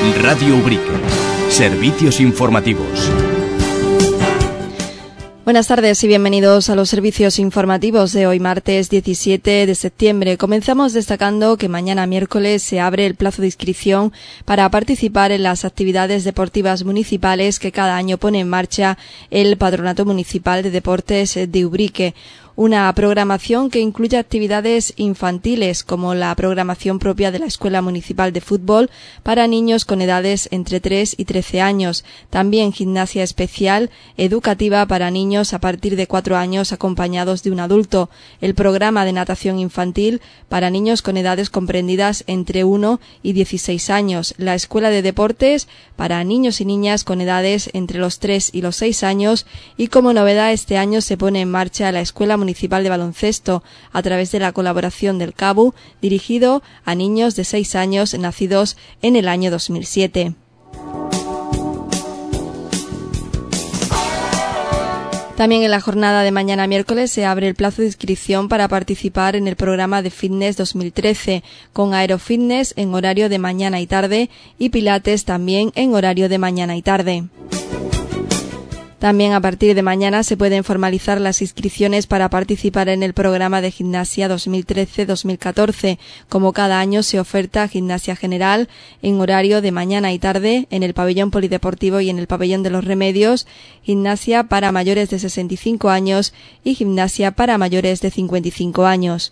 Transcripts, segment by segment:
Radio Ubrique. Servicios informativos. Buenas tardes y bienvenidos a los servicios informativos de hoy martes 17 de septiembre. Comenzamos destacando que mañana miércoles se abre el plazo de inscripción para participar en las actividades deportivas municipales que cada año pone en marcha el Patronato Municipal de Deportes de Ubrique. Una programación que incluye actividades infantiles como la programación propia de la Escuela Municipal de Fútbol para niños con edades entre 3 y 13 años. También gimnasia especial educativa para niños a partir de 4 años acompañados de un adulto. El programa de natación infantil para niños con edades comprendidas entre 1 y 16 años. La Escuela de Deportes para niños y niñas con edades entre los 3 y los 6 años. Y como novedad este año se pone en marcha la Escuela Municipal de Baloncesto a través de la colaboración del CABU, dirigido a niños de 6 años nacidos en el año 2007. También en la jornada de mañana miércoles se abre el plazo de inscripción para participar en el programa de Fitness 2013, con aerofitness en horario de mañana y tarde y pilates también en horario de mañana y tarde. También a partir de mañana se pueden formalizar las inscripciones para participar en el programa de gimnasia 2013-2014. Como cada año se oferta gimnasia general en horario de mañana y tarde en el pabellón polideportivo y en el pabellón de los remedios, gimnasia para mayores de 65 años y gimnasia para mayores de 55 años.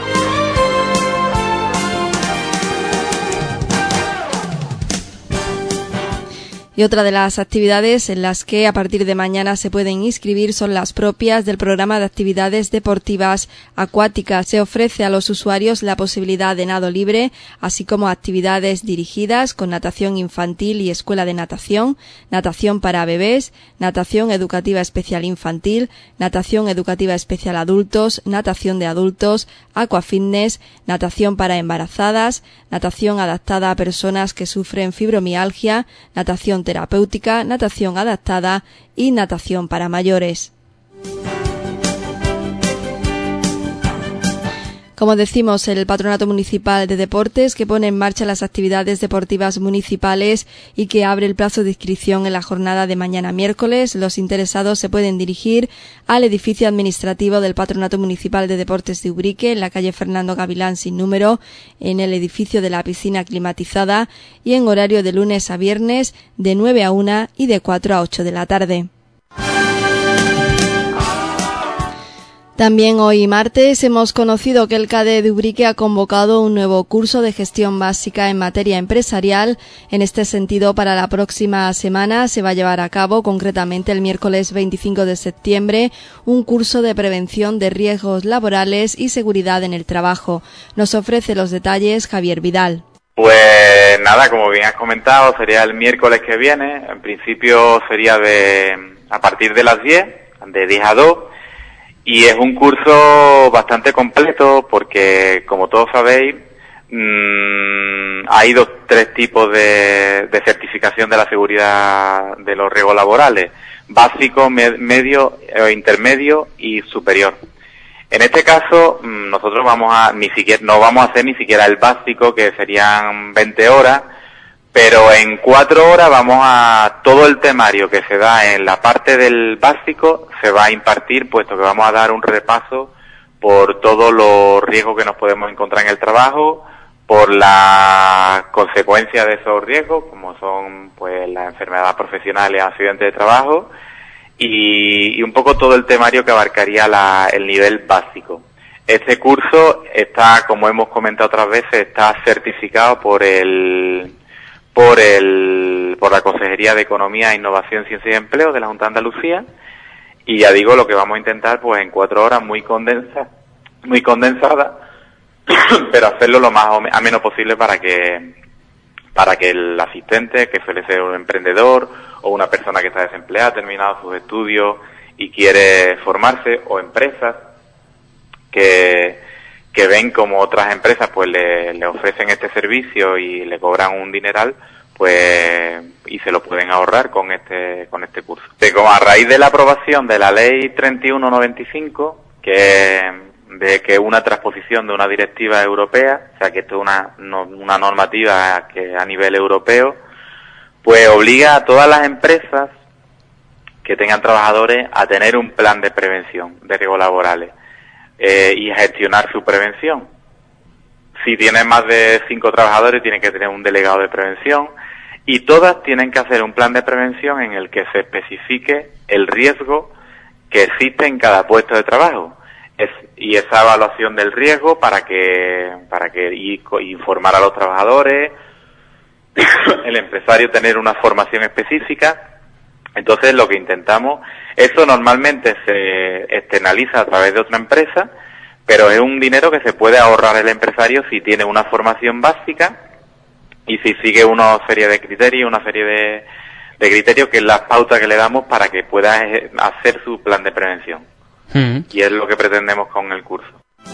Y otra de las actividades en las que a partir de mañana se pueden inscribir son las propias del programa de actividades deportivas acuáticas. Se ofrece a los usuarios la posibilidad de nado libre, así como actividades dirigidas con natación infantil y escuela de natación, natación para bebés, natación educativa especial infantil, natación educativa especial adultos, natación de adultos, aquafitness, natación para embarazadas, natación adaptada a personas que sufren fibromialgia, natación terapéutica, natación adaptada y natación para mayores. Como decimos, el Patronato Municipal de Deportes que pone en marcha las actividades deportivas municipales y que abre el plazo de inscripción en la jornada de mañana miércoles. Los interesados se pueden dirigir al edificio administrativo del Patronato Municipal de Deportes de Ubrique, en la calle Fernando Gavilán sin número, en el edificio de la piscina climatizada y en horario de lunes a viernes de 9 a 1 y de 4 a 8 de la tarde. También hoy martes hemos conocido que el CADE de Ubrique ha convocado un nuevo curso de gestión básica en materia empresarial. En este sentido, para la próxima semana se va a llevar a cabo, concretamente el miércoles 25 de septiembre, un curso de prevención de riesgos laborales y seguridad en el trabajo. Nos ofrece los detalles Javier Vidal. Pues nada, como bien has comentado, sería el miércoles que viene. En principio sería a partir de las 10, de 10 a 2. Y es un curso bastante completo porque, como todos sabéis, hay tres tipos de certificación de la seguridad de los riesgos laborales: básico, medio, intermedio y superior. En este caso, nosotros no vamos a hacer ni siquiera el básico, que serían 20 horas, pero en 4 horas todo el temario que se da en la parte del básico se va a impartir, puesto que vamos a dar un repaso por todos los riesgos que nos podemos encontrar en el trabajo, por las consecuencias de esos riesgos, como son pues las enfermedades profesionales, accidentes de trabajo, y un poco todo el temario que abarcaría el nivel básico. Este curso está, como hemos comentado otras veces, está certificado por la Consejería de Economía, Innovación, Ciencia y Empleo de la Junta de Andalucía, y ya digo, lo que vamos a intentar pues en 4 horas muy condensada, pero hacerlo lo más ameno posible para que el asistente, que suele ser un emprendedor o una persona que está desempleada, ha terminado sus estudios y quiere formarse, o empresas que ven como otras empresas pues le ofrecen este servicio y le cobran un dineral, pues, y se lo pueden ahorrar con este curso. Como a raíz de la aprobación de la Ley 3195, que es una transposición de una directiva europea, o sea que esto es una normativa que a nivel europeo, Pues obliga a todas las empresas que tengan trabajadores a tener un plan de prevención de riesgos laborales y gestionar su prevención. Si tienen más de 5 trabajadores, tienen que tener un delegado de prevención, y todas tienen que hacer un plan de prevención en el que se especifique el riesgo que existe en cada puesto de trabajo. Y esa evaluación del riesgo para que informar a los trabajadores, el empresario tener una formación específica. Entonces lo que intentamos, eso normalmente se externaliza a través de otra empresa, pero es un dinero que se puede ahorrar el empresario si tiene una formación básica y si sigue una serie de criterios, que es las pautas que le damos para que pueda hacer su plan de prevención. Y es lo que pretendemos con el curso.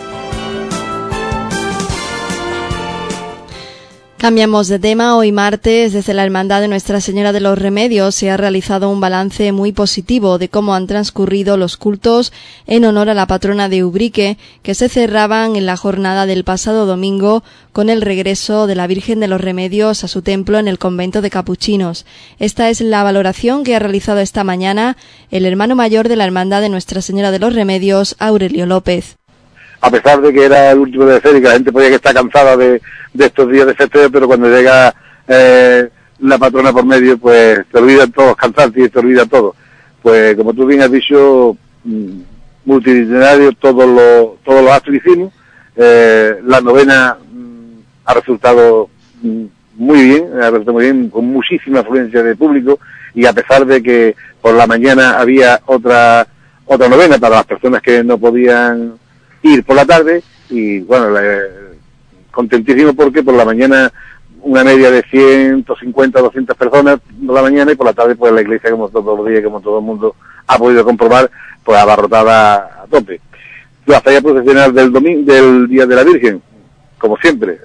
Cambiamos de tema. Hoy martes, desde la Hermandad de Nuestra Señora de los Remedios, se ha realizado un balance muy positivo de cómo han transcurrido los cultos en honor a la patrona de Ubrique, que se cerraban en la jornada del pasado domingo con el regreso de la Virgen de los Remedios a su templo en el convento de Capuchinos. Esta es la valoración que ha realizado esta mañana el hermano mayor de la Hermandad de Nuestra Señora de los Remedios, Aurelio López. A pesar de que era el último de feria y que la gente podía que estar cansada de estos días de festejo, pero cuando llega la patrona por medio, pues te olvidan todos cansarte y te olvida todo. Pues como tú bien has dicho, multitudinario todos los actos que hicimos. La novena ha resultado muy bien, con muchísima afluencia de público, y a pesar de que por la mañana había otra novena para las personas que no podían ir por la tarde, y bueno, contentísimo porque por la mañana una media de 150, 200 personas por la mañana, y por la tarde pues la iglesia, como todos los días, como todo el mundo ha podido comprobar, pues abarrotada a tope. La feria procesional del Día de la Virgen, como siempre,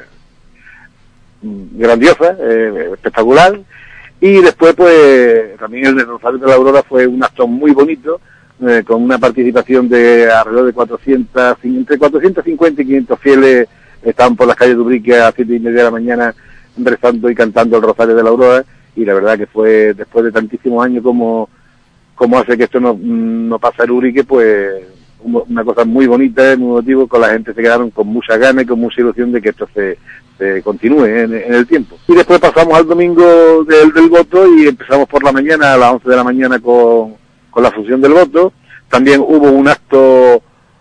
grandiosa, espectacular, y después pues también el del Rosario de la Aurora fue un acto muy bonito, con una participación de alrededor de entre 450 y 500 fieles. Estaban por las calles de Ubrique a 7:30 de la mañana rezando y cantando el Rosario de la Aurora, y la verdad que fue, después de tantísimos años como hace que esto no pasa en Ubrique, pues una cosa muy bonita, muy motivo, con la gente se quedaron con mucha ganas y con mucha ilusión de que esto se continúe en el tiempo. Y después pasamos al domingo del voto, y empezamos por la mañana, a las 11 de la mañana con la función del voto. También hubo un acto,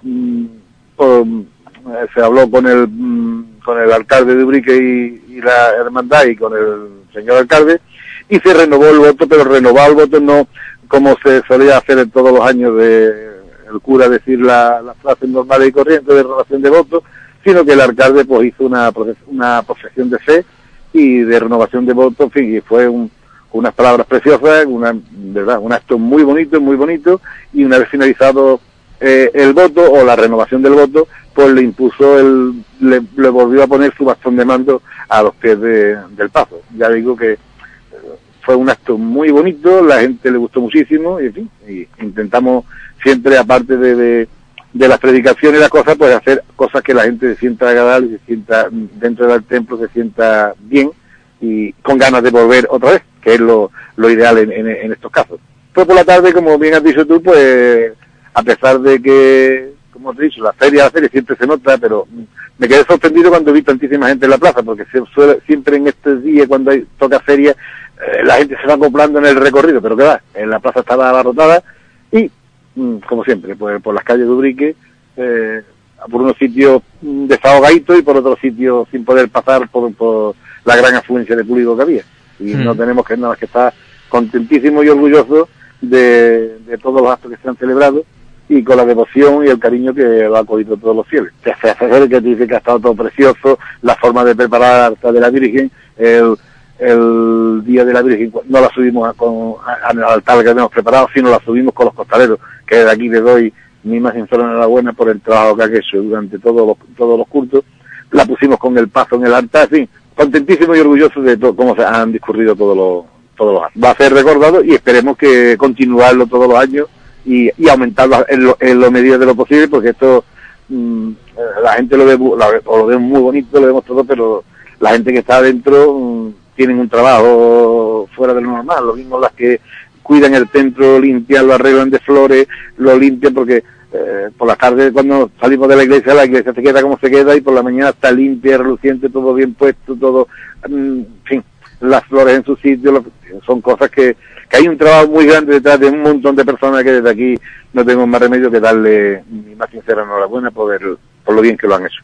se habló con el alcalde de Ubrique y la hermandad y con el señor alcalde, y se renovó el voto, pero renovar el voto no como se solía hacer en todos los años el cura decir las frases normales y corrientes de renovación de votos, sino que el alcalde pues hizo una profesión de fe y de renovación de votos, en fin, y fue unas palabras preciosas, un acto muy bonito, y una vez finalizado el voto o la renovación del voto, pues le impuso, le volvió a poner su bastón de mando a los pies del paso. Ya digo que fue un acto muy bonito, la gente le gustó muchísimo, y en fin, y intentamos siempre, aparte de las predicaciones y las cosas, pues hacer cosas que la gente se sienta agradable, se sienta dentro del templo, se sienta bien y con ganas de volver otra vez, que es lo ideal en estos casos. Pues por la tarde, como bien has dicho tú, pues a pesar de que, como te he dicho, la feria siempre se nota, pero me quedé sorprendido cuando vi tantísima gente en la plaza, porque siempre en estos días, cuando toca feria, la gente se va acoplando en el recorrido, pero que va, en la plaza estaba abarrotada, y como siempre, pues por las calles de Ubrique, por unos sitios desahogaditos y por otros sitios sin poder pasar por la gran afluencia de público que había. Y no tenemos que nada más que estar contentísimos y orgullosos de todos los actos que se han celebrado, y con la devoción y el cariño que lo ha acogido todos los fieles. Se hace que te dice que ha estado todo precioso, la forma de preparar el altar de la Virgen, el día de la Virgen no la subimos al altar que habíamos preparado, sino la subimos con los costaleros, que de aquí le doy mi más sincera enhorabuena por el trabajo que ha hecho durante todos los cultos. La pusimos con el paso en el altar, en fin, contentísimo y orgulloso de cómo se han discurrido todos los años. Va a ser recordado, y esperemos que continuarlo todos los años y aumentarlo en lo medida de lo posible, porque esto la gente lo ve muy bonito, lo vemos todo, pero la gente que está adentro tienen un trabajo fuera de lo normal. Lo mismo las que cuidan el templo, limpian, lo arreglan de flores, lo limpian porque por la tarde cuando salimos de la iglesia se queda como se queda y por la mañana está limpia, reluciente, todo bien puesto, todo, en fin, las flores en su sitio, son cosas que hay un trabajo muy grande detrás de un montón de personas que desde aquí no tengo más remedio que darle mi más sincera enhorabuena por lo bien que lo han hecho.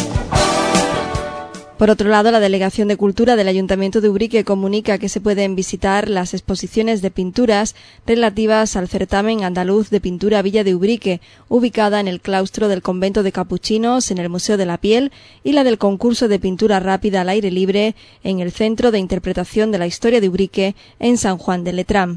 Por otro lado, la Delegación de Cultura del Ayuntamiento de Ubrique comunica que se pueden visitar las exposiciones de pinturas relativas al certamen andaluz de pintura Villa de Ubrique, ubicada en el claustro del convento de capuchinos en el Museo de la Piel, y la del concurso de pintura rápida al aire libre en el Centro de Interpretación de la Historia de Ubrique en San Juan de Letrán.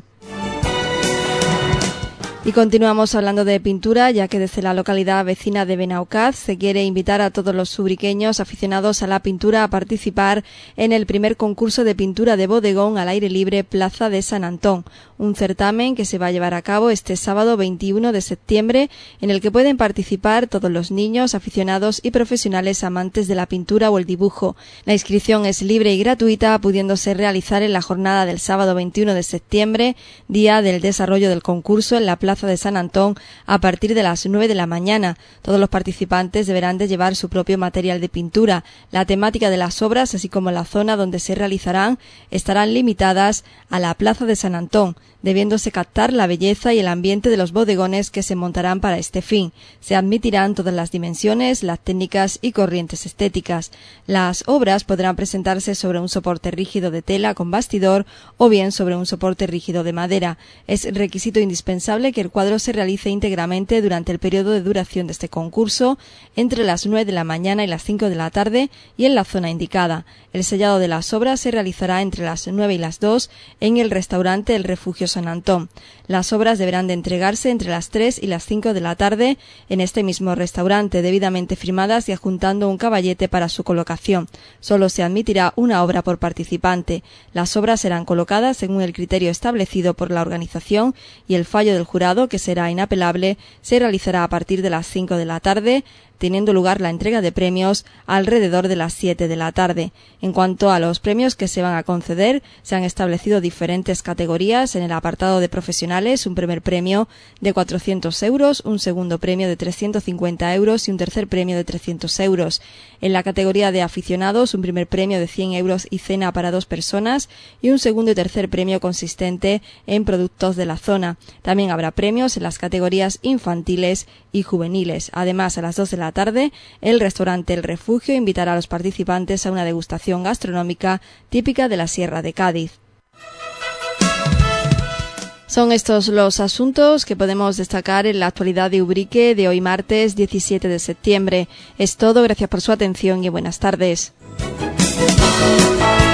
Y continuamos hablando de pintura, ya que desde la localidad vecina de Benaocaz se quiere invitar a todos los ubriqueños aficionados a la pintura a participar en el primer concurso de pintura de bodegón al aire libre Plaza de San Antón, un certamen que se va a llevar a cabo este sábado 21 de septiembre, en el que pueden participar todos los niños, aficionados y profesionales amantes de la pintura o el dibujo. La inscripción es libre y gratuita, pudiéndose realizar en la jornada del sábado 21 de septiembre, día del desarrollo del concurso en la Plaza de San Antón, a partir de las 9 de la mañana. Todos los participantes deberán de llevar su propio material de pintura. La temática de las obras, así como la zona donde se realizarán, estarán limitadas a la Plaza de San Antón, debiéndose captar la belleza y el ambiente de los bodegones que se montarán para este fin. Se admitirán todas las dimensiones, las técnicas y corrientes estéticas. Las obras podrán presentarse sobre un soporte rígido de tela con bastidor o bien sobre un soporte rígido de madera. Es requisito indispensable que el cuadro se realice íntegramente durante el periodo de duración de este concurso, entre las 9 de la mañana y las 5 de la tarde y en la zona indicada. El sellado de las obras se realizará entre las 9 y las 2 en el restaurante El Refugio San Antón. Las obras deberán de entregarse entre las 3 y las 5 de la tarde en este mismo restaurante, debidamente firmadas y adjuntando un caballete para su colocación. Solo se admitirá una obra por participante. Las obras serán colocadas según el criterio establecido por la organización y el fallo del jurado, que será inapelable, se realizará a partir de las 5 de la tarde, teniendo lugar la entrega de premios alrededor de las 7 de la tarde. En cuanto a los premios que se van a conceder, se han establecido diferentes categorías. En el apartado de profesionales, un primer premio de 400 euros, un segundo premio de 350 euros y un tercer premio de 300 euros. En la categoría de aficionados, un primer premio de 100 euros y cena para 2 personas y un segundo y tercer premio consistente en productos de la zona. También habrá premios en las categorías infantiles y juveniles. Además, a las 2 de la tarde, el restaurante El Refugio invitará a los participantes a una degustación gastronómica típica de la Sierra de Cádiz. Son estos los asuntos que podemos destacar en la actualidad de Ubrique de hoy martes 17 de septiembre. Es todo, gracias por su atención y buenas tardes.